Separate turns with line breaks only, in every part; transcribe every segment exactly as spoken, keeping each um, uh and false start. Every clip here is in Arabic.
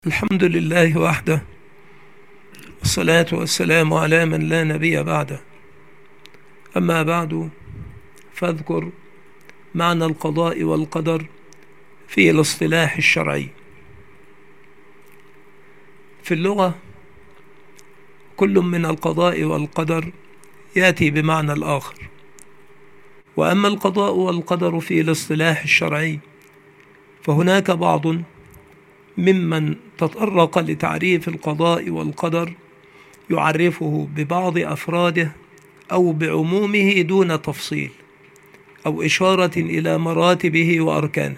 الحمد لله وحده، والصلاة والسلام على من لا نبي بعده. أما بعد، فاذكر معنى القضاء والقدر في الاصطلاح الشرعي. في اللغة كل من القضاء والقدر يأتي بمعنى الآخر، وأما القضاء والقدر في الاصطلاح الشرعي فهناك بعض ممن تطرق لتعريف القضاء والقدر يعرفه ببعض أفراده أو بعمومه دون تفصيل أو إشارة إلى مراتبه وأركانه.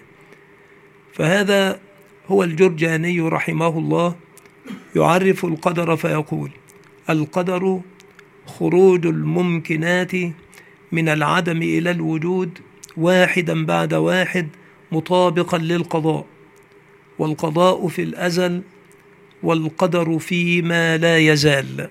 فهذا هو الجرجاني رحمه الله، يعرف القدر فيقول: القدر خروج الممكنات من العدم إلى الوجود واحدا بعد واحد مطابقا للقضاء، والقضاء في الأزل والقدر فيما لا يزال.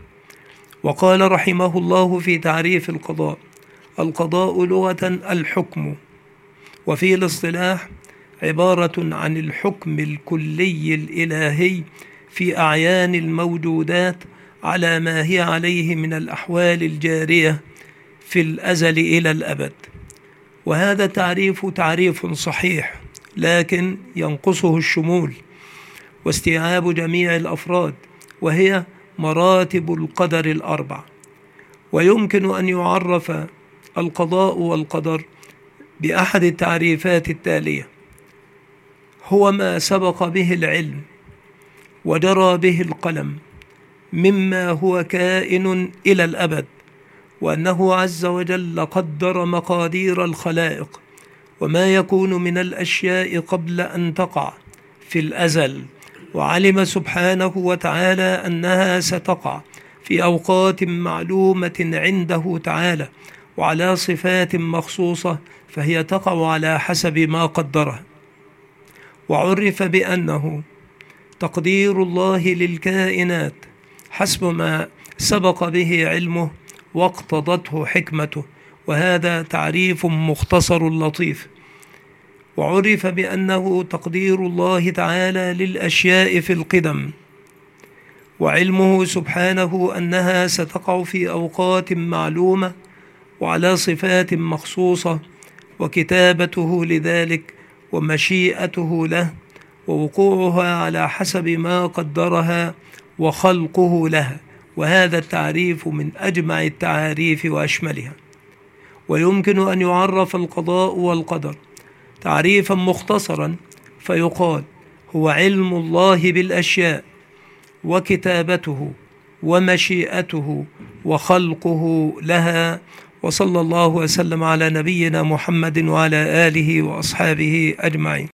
وقال رحمه الله في تعريف القضاء: القضاء لغة الحكم، وفي الاصطلاح عبارة عن الحكم الكلي الإلهي في أعيان الموجودات على ما هي عليه من الأحوال الجارية في الأزل إلى الأبد. وهذا تعريف تعريف صحيح، لكن ينقصه الشمول واستيعاب جميع الأفراد، وهي مراتب القدر الأربع. ويمكن أن يعرف القضاء والقدر بأحد التعريفات التالية: هو ما سبق به العلم وجرى به القلم مما هو كائن إلى الأبد، وأنه عز وجل قدر مقادير الخلائق وما يكون من الأشياء قبل أن تقع في الأزل، وعلم سبحانه وتعالى أنها ستقع في أوقات معلومة عنده تعالى وعلى صفات مخصوصة، فهي تقع على حسب ما قدرها. وعرف بأنه تقدير الله للكائنات حسب ما سبق به علمه واقتضته حكمته، وهذا تعريف مختصر لطيف. وعرف بأنه تقدير الله تعالى للأشياء في القدم، وعلمه سبحانه أنها ستقع في أوقات معلومة وعلى صفات مخصوصة، وكتابته لذلك ومشيئته له ووقوعها على حسب ما قدرها وخلقه لها، وهذا التعريف من أجمع التعاريف وأشملها. ويمكن أن يعرف القضاء والقدر تعريفا مختصرا فيقال: هو علم الله بالأشياء وكتابته ومشيئته وخلقه لها. وصلى الله وسلم على نبينا محمد وعلى آله وأصحابه أجمعين.